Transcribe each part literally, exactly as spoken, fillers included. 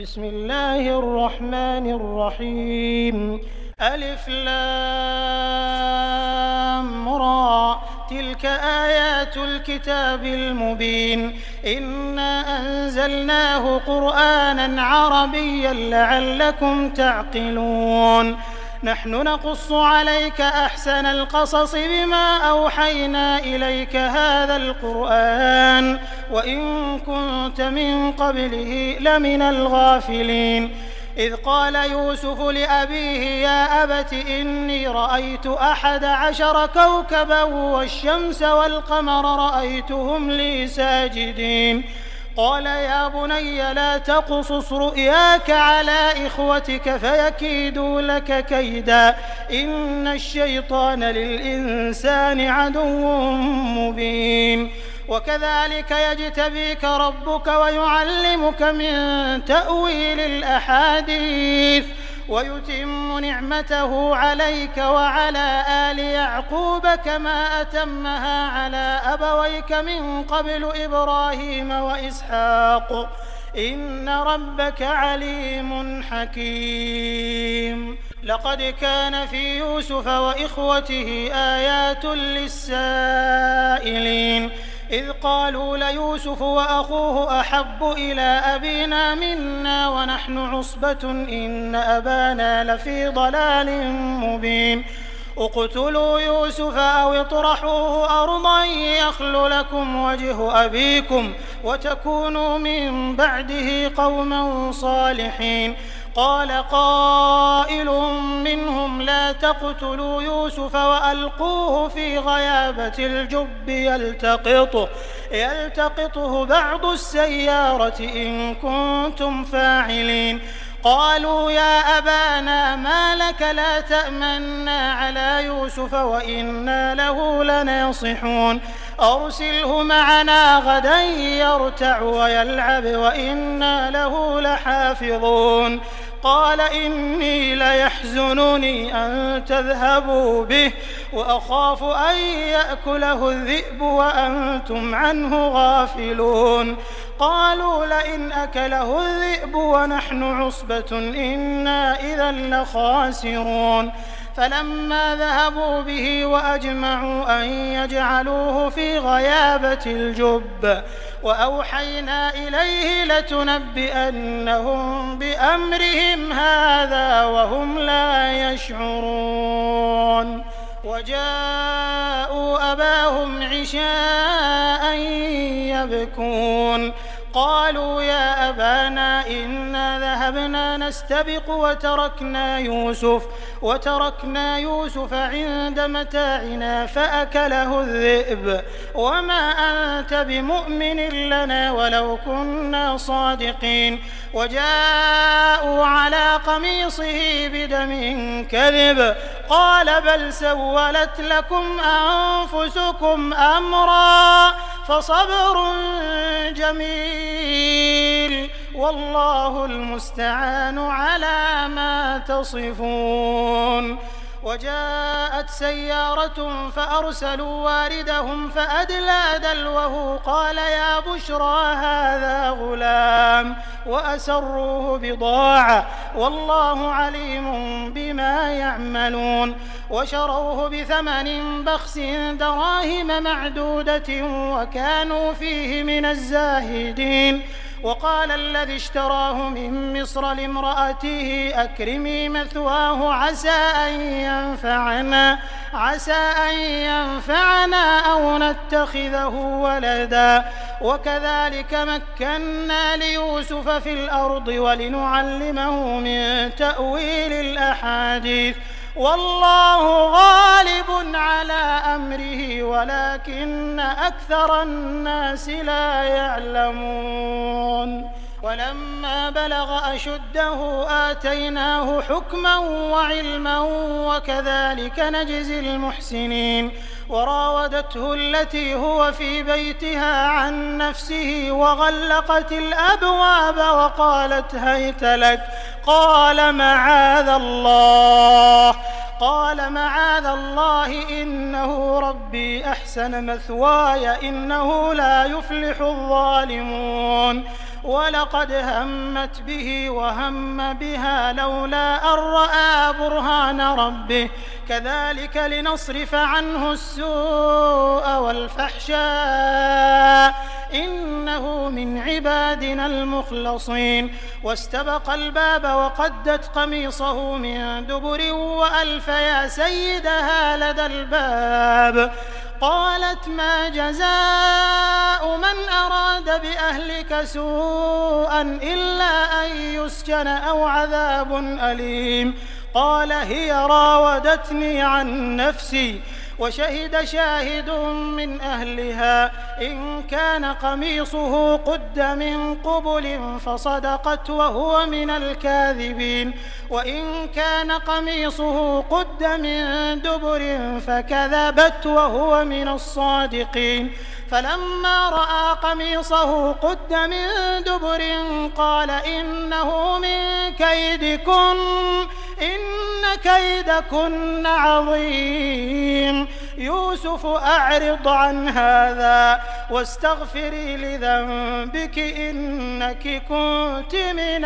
بسم الله الرحمن الرحيم ألف لام را تلك آيات الكتاب المبين إنا أنزلناه قرآنا عربيا لعلكم تعقلون نحن نقص عليك أحسن القصص بما أوحينا إليك هذا القرآن وإن كنت من قبله لمن الغافلين إذ قال يوسف لأبيه يا أبت إني رأيت أحد عشر كوكبا والشمس والقمر رأيتهم لي ساجدين قال يا بني لا تقصص رؤياك على إخوتك فيكيدوا لك كيدا إن الشيطان للإنسان عدو مبين وكذلك يجتبيك ربك ويعلمك من تأويل الأحاديث ويتم نعمته عليك وعلى آل يعقوب كما أتمها على أبويك من قبل إبراهيم وإسحاق إن ربك عليم حكيم لقد كان في يوسف وإخوته آيات للسائلين إذ قالوا ليوسف وأخوه أحب إلى أبينا منا ونحن عصبة إن أبانا لفي ضلال مبين اقتلوا يوسف أو اطرحوه أرضا يخل لكم وجه أبيكم وتكونوا من بعده قوما صالحين قال قائل منهم لا تقتلوا يوسف وألقوه في غيابة الجب يلتقطه, يلتقطه بعض السيارة إن كنتم فاعلين قالوا يا أبانا ما لك لا تأمنا على يوسف وإنا له لناصحون أرسله معنا غدا يرتع ويلعب وإنا له لحافظون قال إني ليحزنني أن تذهبوا به وأخاف أن يأكله الذئب وأنتم عنه غافلون قالوا لئن أكله الذئب ونحن عصبة إنا إذا لخاسرون فلما ذهبوا به وأجمعوا أن يجعلوه في غيابة الجب وأوحينا إليه لتنبئنهم بأمرهم هذا وهم لا يشعرون وجاءوا أباهم عشاء يبكون قالوا يا أبانا إنا ذهبنا نستبق وتركنا يوسف وتركنا يوسف عند متاعنا فأكله الذئب وما أنت بمؤمن لنا ولو كنا صادقين وجاءوا على قميصه بدم كذب قال بل سولت لكم أنفسكم أمرا فصبر جميل والله المستعان على ما تصفون وجاءت سيارة فأرسلوا واردهم فأدلى دلوه قال يا بشرى هذا غلام وأسروه بضاعة والله عليم بما يعملون وشروه بثمن بخس دراهم معدودة وكانوا فيه من الزاهدين وقال الذي اشتراه من مصر لامرأته أكرمي مثواه عسى أن ينفعنا عسى أن ينفعنا أو نتخذه ولدا وكذلك مكنا ليوسف في الأرض ولنعلمه من تأويل الأحاديث والله غالب على أمره ولكن أكثر الناس لا يعلمون ولما بلغ أشده آتيناه حكما وعلما وكذلك نجزي المحسنين وراودته التي هو في بيتها عن نفسه وغلقت الأبواب وقالت هيت لك قال معاذ الله قال معاذ الله إنه ربي أحسن مثواي إنه لا يفلح الظالمون ولقد همت به وهم بها لولا أن رأى برهان ربه كذلك لنصرف عنه السوء والفحشاء إنه من عبادنا المخلصين واستبق الباب وقدت قميصه من دبر وألف يا سيدها لدى الباب قالت ما جزاء من أراد بأهلك سوءا إلا أن يسجن أو عذاب أليم قال هي راودتني عن نفسي وشهد شاهد من أهلها إن كان قميصه قد من قبل فصدقت وهو من الكاذبين وإن كان قميصه قد من دبر فكذبت وهو من الصادقين فلما رأى قميصه قد من دبر قال إنه من كيدكن إن كيدكن عظيم يوسف أعرض عن هذا واستغفري لذنبك إنك كنت من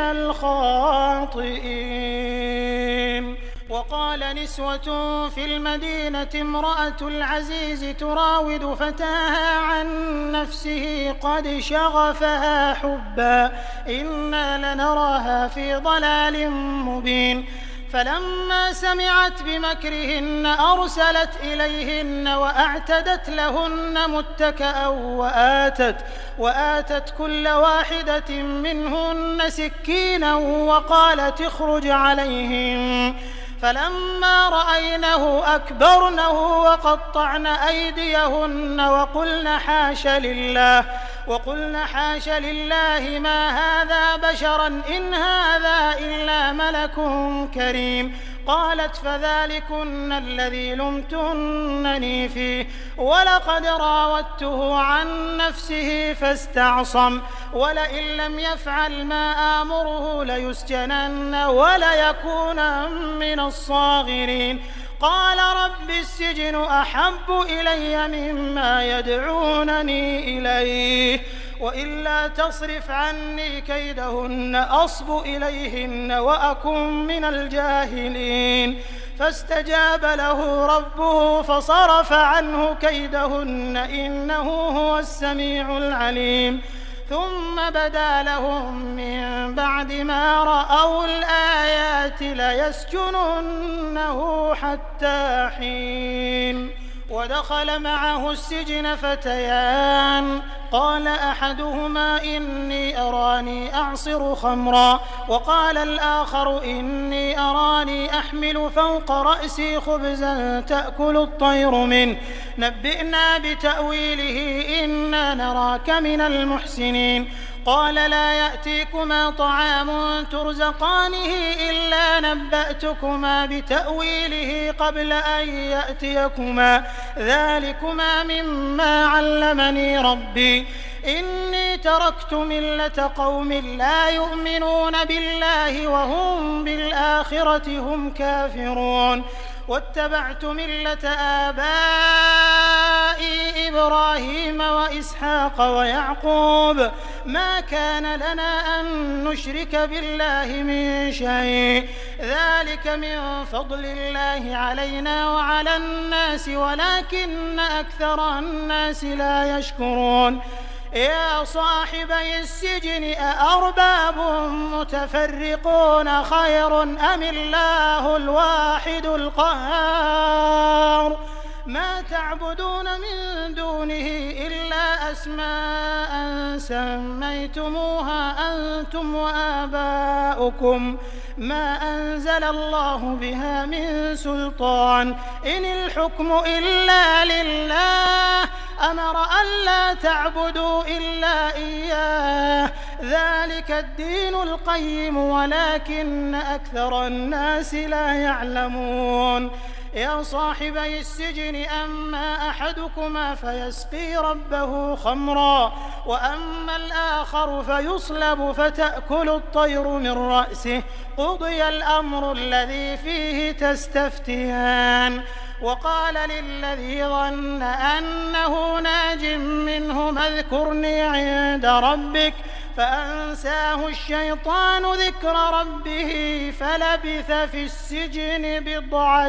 الخاطئين وقال نسوة في المدينة امرأة العزيز تراود فتاها عن نفسه قد شغفها حبا إنا لنراها في ضلال مبين فلما سمعت بمكرهن أرسلت إليهن وأعتدت لهن متكأ وآتت, وآتت كل واحدة منهن سكينا وقالت اخرج عليهم فلما رأينه أكبرنه وقطعن أيديهن وقلن حاش لله وقلن حاش لله ما هذا بشرا إن هذا إلا ملك كريم قالت فذلكن الذي لمتنني فيه ولقد راودته عن نفسه فاستعصم ولئن لم يفعل ما آمره ليسجنن وليكونن من الصاغرين قال رب السجن أحب إلي مما يدعونني إليه وإلا تصرف عني كيدهن أصب إليهن وأكن من الجاهلين فاستجاب له ربه فصرف عنه كيدهن إنه هو السميع العليم ثم بدا لهم من بعد ما رأوا الآيات ليسجننه حتى حين ودخل معه السجن فتيان قال أحدهما إني أراني أعصر خمرا وقال الآخر إني أراني أحمل فوق رأسي خبزا تأكل الطير منه نبئنا بتأويله إنا نراك من المحسنين قال لا يأتيكما طعام ترزقانه إلا نبأتكما بتأويله قبل أن يأتيكما ذلكما مما علمني ربي إني تركت ملة قوم لا يؤمنون بالله وهم بالآخرة هم كافرون واتبعت ملة آبائي إبراهيم وإسحاق ويعقوب ما كان لنا أن نشرك بالله من شيء ذلك من فضل الله علينا وعلى الناس ولكن أكثر الناس لا يشكرون يا صاحبي السجن أأرباب متفرقون خير أم الله الواحد القهار ما تعبدون من دونه إلا أسماء سميتموها أنتم وآباؤكم ما أنزل الله بها من سلطان إن الحكم إلا لله أمر ألا تعبدوا إلا إياه ذلك الدين القيم ولكن أكثر الناس لا يعلمون يا صاحبي السجن أما أحدكما فيسقي ربه خمرا وأما الآخر فيصلب فتأكل الطير من رأسه قضي الأمر الذي فيه تستفتيان. وقال للذي ظن أنه ناج منهما اذكرني عند ربك فأنساه الشيطان ذكر ربه فلبث في السجن بضع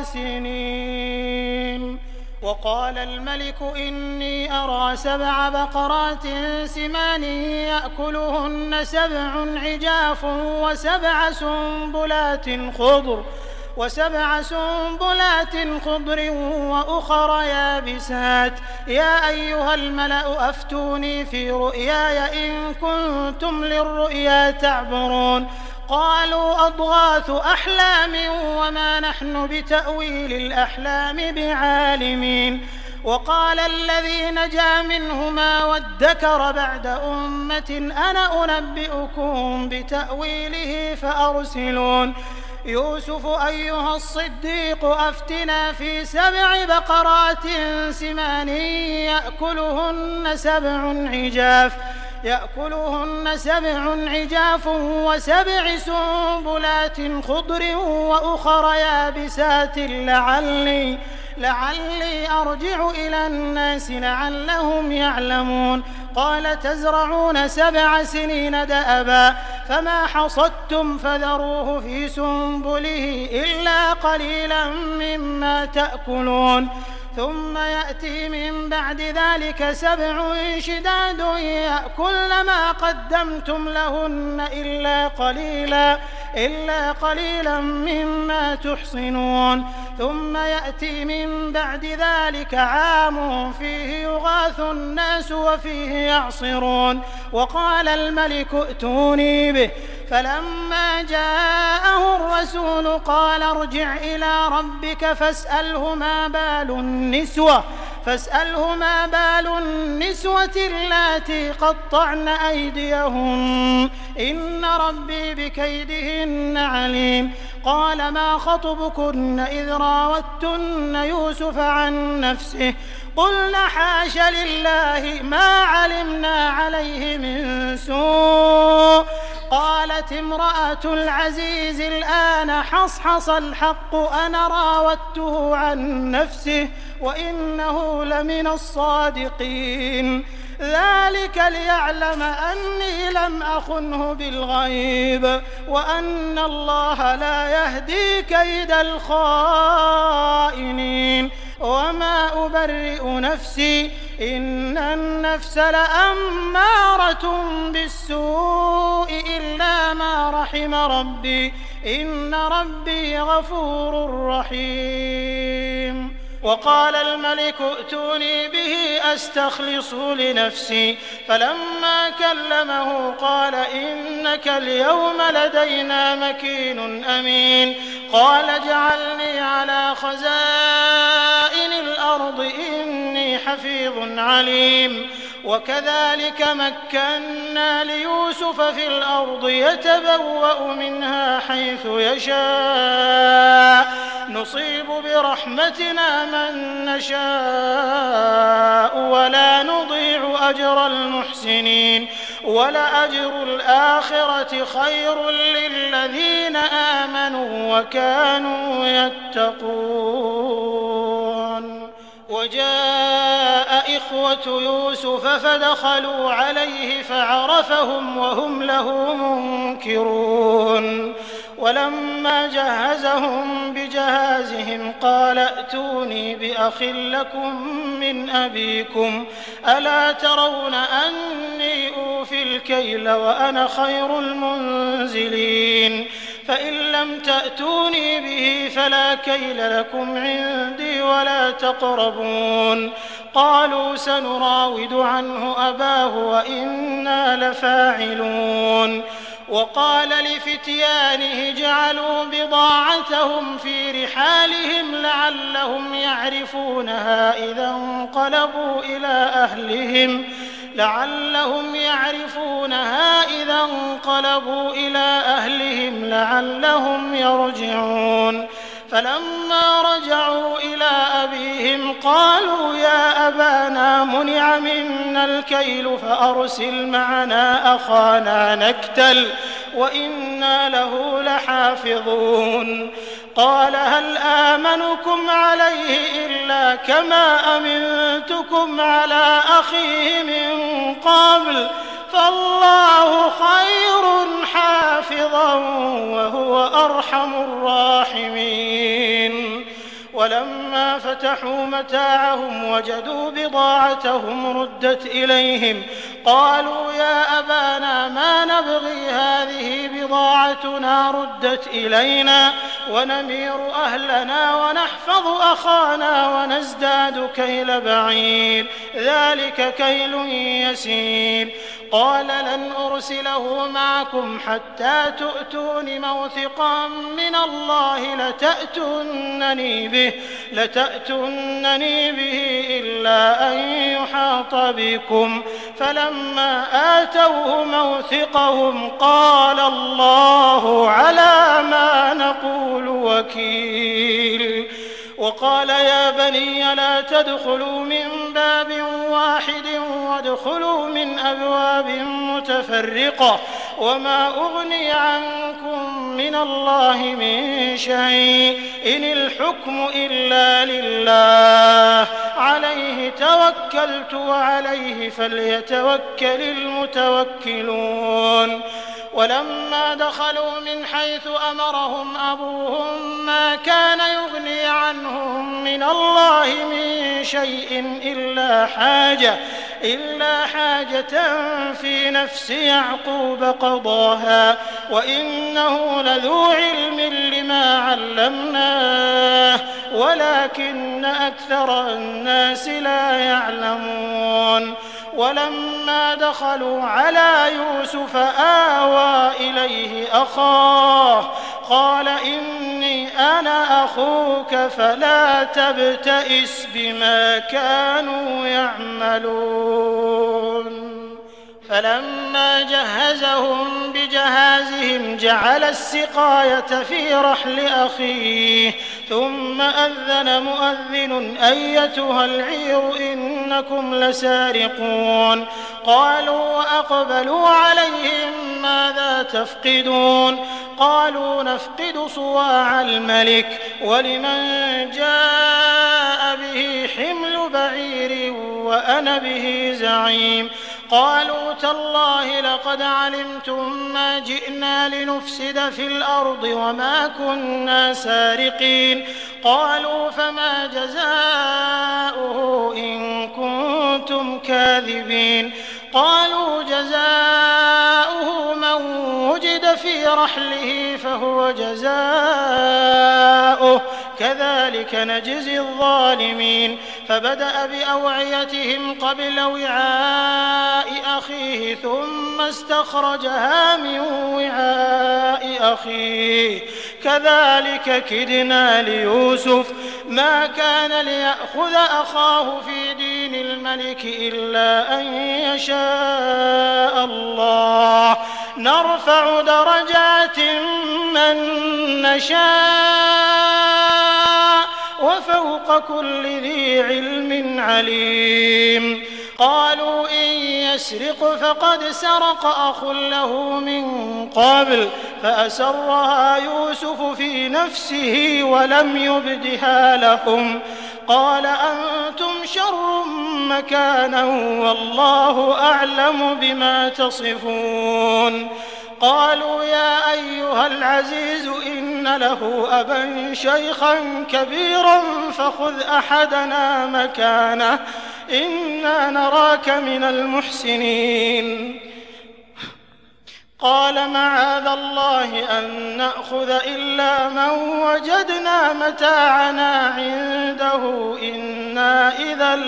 سنين. وقال الملك إني أرى سبع بقرات سمان يأكلهن سبع عجاف وسبع سنبلات خضر وسبع سنبلات خضر وأخر يابسات يا أيها الملأ أفتوني في رؤياي إن كنتم للرؤيا تعبرون. قالوا أضغاث أحلام وما نحن بتأويل الأحلام بعالمين. وقال الذي نجا منهما وادكر بعد أمة أنا أنبئكم بتأويله فأرسلون. يوسف أيها الصديق أفتنا في سبع بقرات سمان يأكلهن سبع عجاف يأكلهن سبع عجاف وسبع سنبلات خضر وأخر يابسات لعلي لعلي أرجع إلى الناس لعلهم يعلمون. قال تزرعون سبع سنين دأبا فما حصدتم فذروه في سنبله إلا قليلا مما تأكلون ثم يأتي من بعد ذلك سبع شداد يأكلن ما قدمتم لهن إلا قليلا إلا قليلا مما تحصنون ثم يأتي من بعد ذلك عام فيه يغاث الناس وفيه يعصرون. وقال الملك ائتوني به فلما جاءه الرسول قال ارجع إلى ربك فاسأله ما بال النسوة فاسأله ما بال النسوة اللاتي قطعن أيديهن إن ربي بكيدهن عليم. قال ما خطبكن إذ راوتن يوسف عن نفسه قلنا حاش لله ما علمنا عليه من سوء. قالت امرأة العزيز الآن حصحص الحق أنا راودته عن نفسه وإنه لمن الصادقين. ذلك ليعلم أني لم أخنه بالغيب وأن الله لا يهدي كيد الخائنين. وما أبرئ نفسي إن النفس لأمارة بالسوء إلا ما رحم ربي إن ربي غفور رحيم. وقال الملك ائتوني به أستخلص لنفسي فلما كلمه قال إنك اليوم لدينا مكين أمين. قال اجعلني على خزائن الأرض إني حفيظ عليم. وكذلك مكنا ليوسف في الأرض يتبوأ منها حيث يشاء نصيب برحمتنا من نشاء ولا نضيع أجر المحسنين ولأجر الآخرة خير للذين آمنوا وكانوا يتقون. وجاء إخوة يوسف فدخلوا عليه فعرفهم وهم له منكرون. ولما جهزهم بجهازهم قال ائتوني بأخ لكم من أبيكم ألا ترون أني أوفي الكيل وأنا خير المنزلين. فإن لم تأتوني به فلا كيل لكم عندي ولا تقربون. قالوا سنراود عنه أباه وإنا لفاعلون. وقال لفتيانه جعلوا بضاعتهم في رحالهم لعلهم يعرفونها إذا انقلبوا إلى أهلهم لعلهم يعرفونها إذا انقلبوا إلى أهلهم لعلهم يرجعون. فلما رجعوا إلى أبيهم قالوا يا أبانا منع منا الكيل فأرسل معنا أخانا نكتل وإنا له لحافظون قال هل آمنكم عليه إلا كما أمنتكم على أخيه من قبل فالله خير حافظا وهو أرحم الراحمين ولما فتحوا متاعهم وجدوا بضاعتهم ردت إليهم قالوا يا أبانا ما نبغي هذه بضاعتنا ردت إلينا ونمير أهلنا ونحفظ أخانا ونزداد كيل بعير ذلك كيل يسير قال لن أرسله معكم حتى تؤتون موثقا من الله لتأتونني به لتأتونني به إلا أن يحاط بكم فلما آتوه موثقهم قال الله على ما نقول وكيل وقال يا بني لا تدخلوا من باب واحد وادخلوا من أبواب متفرقة وما أغني عنكم من الله من شيء إن الحكم إلا لله عليه توكلت وعليه فليتوكل المتوكلون ولما دخلوا من حيث أمرهم أبوهم ما كان يغني عنهم من الله من شيء إلا حاجة إلا حاجة في نفس يعقوب قضاها وإنه لذو علم لما علمناه ولكن أكثر الناس لا يعلمون ولما دخلوا على يوسف آوى إليه أخاه قال إني أنا أخوك فلا تبتئس بما كانوا يعملون فلما جهزهم بجهازهم جعل السقاية في رحل أخيه ثم أذن مؤذن أيتها العير إنكم لسارقون قالوا وأقبلوا عليهم ماذا تفقدون قالوا نفقد صواع الملك ولمن جاء به حمل بعير وأنا به زعيم قالوا تالله لقد علمتم ما جئنا لنفسد في الأرض وما كنا سارقين قالوا فما جزاؤه إن كنتم كاذبين قالوا جزاؤه من وجد في رحله فهو جزاؤه كذلك نجزي الظالمين فبدأ بأوعيتهم قبل وعاء أخيه ثم استخرجها من وعاء أخيه كذلك كدنا ليوسف ما كان ليأخذ أخاه في دين الملك إلا أن يشاء الله نرفع درجات من نشاء وفوق كل ذي علم عليم قالوا إن يسرق فقد سرق أخ له من قبل فأسرها يوسف في نفسه ولم يبدها لهم قال أنتم شر مكانا والله أعلم بما تصفون قالوا يا أيها العزيز إن له أبا شيخا كبيرا فخذ أحدنا مكانه إنا نراك من المحسنين قال معاذ الله أن نأخذ إلا من وجدنا متاعنا عنده إنا إذا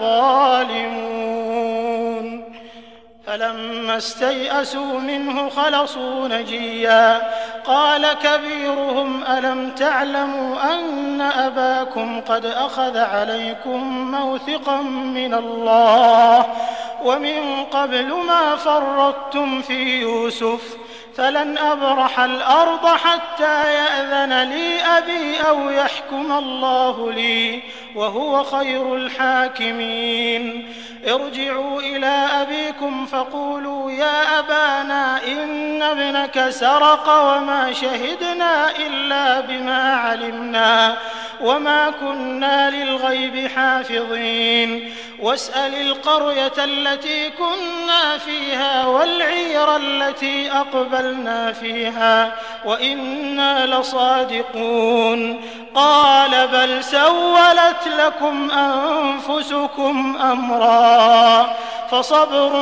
لظالمون فلما استيئسوا منه خلصوا نجيا قال كبيرهم ألم تعلموا أن أباكم قد أخذ عليكم موثقا من الله ومن قبل ما فرطتم في يوسف فلن أبرح الأرض حتى يأذن لي أبي أو يحكم الله لي وهو خير الحاكمين. ارجعوا إلى أبيكم فقولوا يا أبانا إن ابنك سرق وما شهدنا إلا بما علمنا وما كنا للغيب حافظين. واسأل القرية التي كنا فيها والعير التي أقبلنا فيها وإنا لصادقون. قال بل سولت لكم أنفسكم أمرا فصبر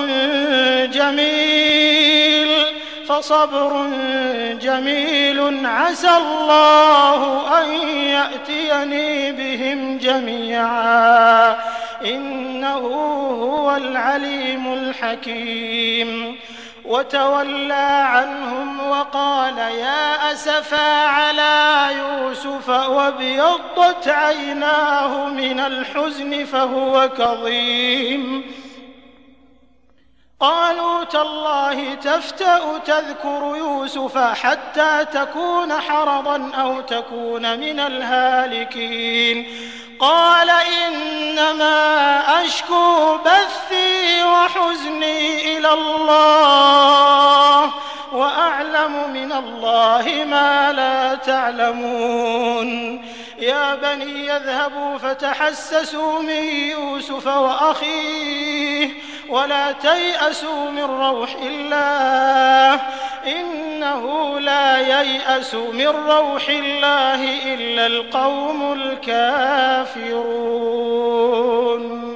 جميل فصبر جميل عسى الله أن يأتيني بهم جميعا إنه هو العليم الحكيم. وتولى عنهم وقال يا أسفا على يوسف وابيضت عيناه من الحزن فهو كظيم. قالوا تالله تفتأ تذكر يوسف حتى تكون حرضا أو تكون من الهالكين. قال إنما أشكو بثي وحزني إلى الله وأعلم من الله ما لا تعلمون. يا بني يذهبوا فتحسسوا من يوسف وأخيه ولا تيأسوا من روح الله إنه لا ييأس من روح الله إلا القوم الكافرون.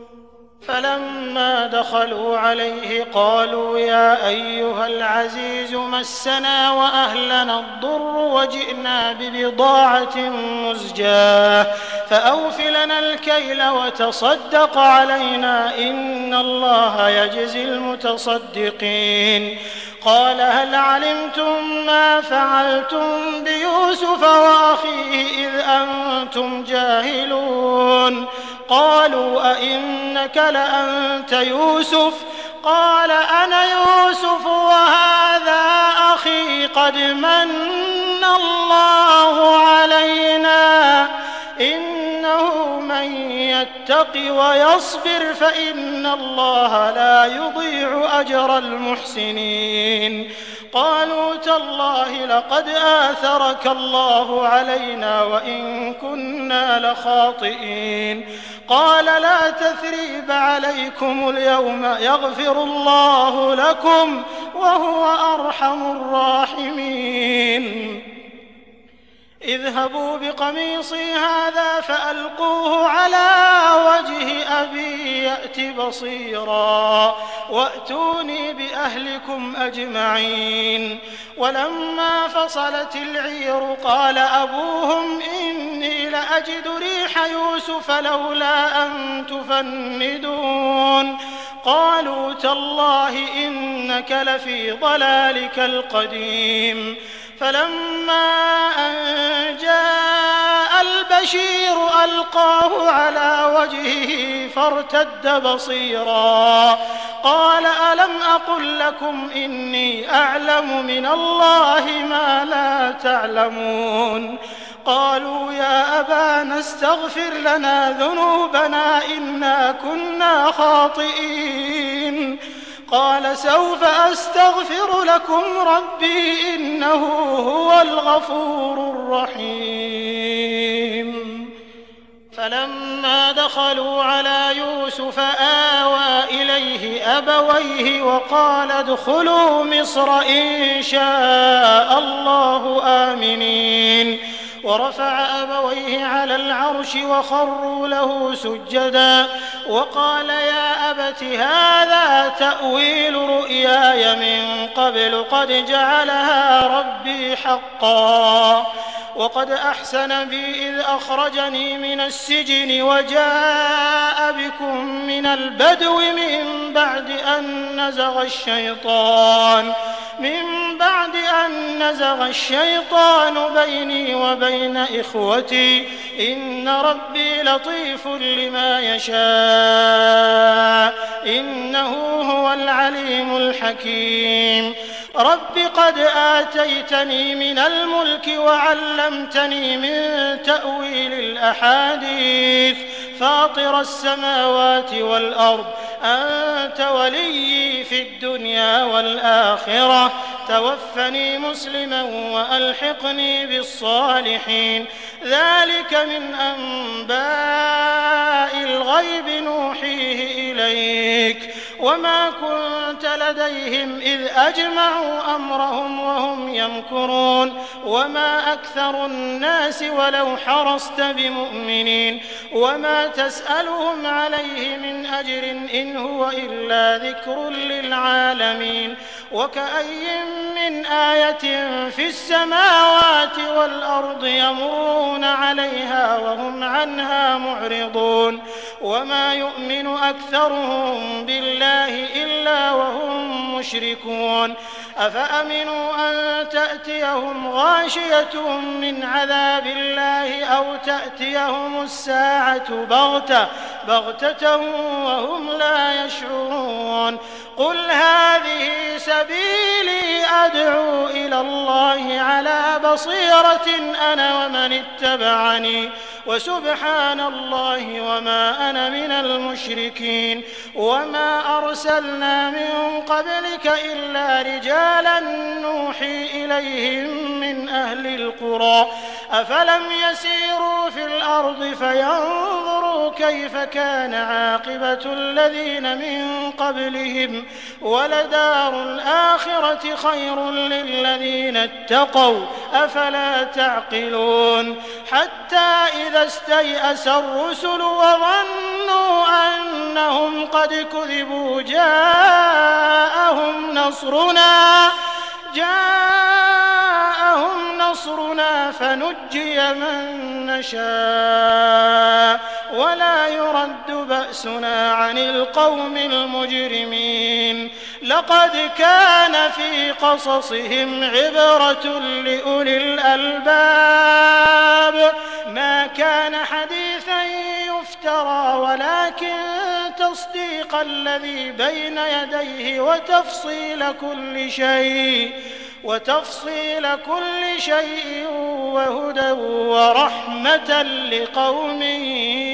فلما دخلوا عليه قالوا يا أيها العزيز مسنا وأهلنا الضر وجئنا ببضاعة مزجاة فأوف لنا الكيل وتصدق علينا إن الله يجزي المتصدقين. قال هل علمتم ما فعلتم بيوسف وأخيه إذ أنتم جاهلون؟ قالوا أئنك لأنت يوسف؟ قال أنا يوسف وهذا أخي قد من الله علينا إنه من يتق ويصبر فإن الله لا يضيع أجر المحسنين. قالوا تالله لقد آثرك الله علينا وإن كنا لخاطئين. قال لا تثريب عليكم اليوم يغفر الله لكم وهو أرحم الراحمين. اذهبوا بقميصي هذا فألقوه على وجه أبي يأت بصيرا وأتوني بأهلكم أجمعين. ولما فصلت العير قال أبوهم إني لأجد ريح يوسف لولا أن تفندون. قالوا تالله إنك لفي ضلالك القديم. فلما أن جاء البشير ألقاه على وجهه فارتد بصيرا قال ألم أقل لكم إني أعلم من الله ما لا تعلمون. قالوا يا أبانا استغفر لنا ذنوبنا إنا كنا خاطئين. قال سوف أستغفر لكم ربي إنه هو الغفور الرحيم. فلما دخلوا على يوسف آوى إليه أبويه وقال ادخلوا مصر إن شاء الله آمنين. ورفع أبويه على العرش وخروا له سجدا وقال يا أبت هذا تأويل رؤياي من قبل قد جعلها ربي حقا وقد أحسن بي إذ أخرجني من السجن وجاء بكم من البدو من بعد أن نزغ الشيطان من بعد أن نزغ الشيطان بيني وبين إخوتي إن ربي لطيف لما يشاء إنه هو العليم الحكيم. رب قد آتيتني من الملك وعلمتني من تأويل الأحاديث فاطر السماوات والأرض أنت وليي في الدنيا والآخرة توفني مسلما وألحقني بالصالحين ذلك من أنباء الغيب نوحيه إليك وما كنت لديهم إذ أجمعوا أمرهم وهم يمكرون وما أكثر الناس ولو حرصت بمؤمنين وما تسألهم عليه من أجر إن هو إلا ذكر للعالمين وكأي من آية في السماوات والأرض يمرون عليها وهم عنها معرضون وما يؤمن أكثرهم بالله إلا وهم مشركون أفأمنوا أن تأتيهم غاشية من عذاب الله أو تأتيهم الساعة بغتة بغتة وهم لا يشعرون قل هذه سبيلي أدعو إلى الله على بصيرة أنا ومن اتبعني وسبحان الله وما أنا من المشركين وما أرسلنا من قبلك إلا رجالا نوحي إليهم من أهل القرى أفلم يسيروا في الأرض فينظروا كيف كان عاقبة الذين من قبلهم ولدار الآخرة خير للذين اتقوا أفلا تعقلون حتى إذا استيأس الرسل وظنوا أنهم قد كذبوا جاءهم نصرنا جاءهم نصرنا فنجي من نشاء ولا يرد بأسنا عن القوم المجرمين لقد كان في قصصهم عبرة لأولي الألباب ما كان حديثا يفترى ولكن تصديق الذي بين يديه وتفصيل كل شيء وتفصيل كل شيء وهدى ورحمة لقوم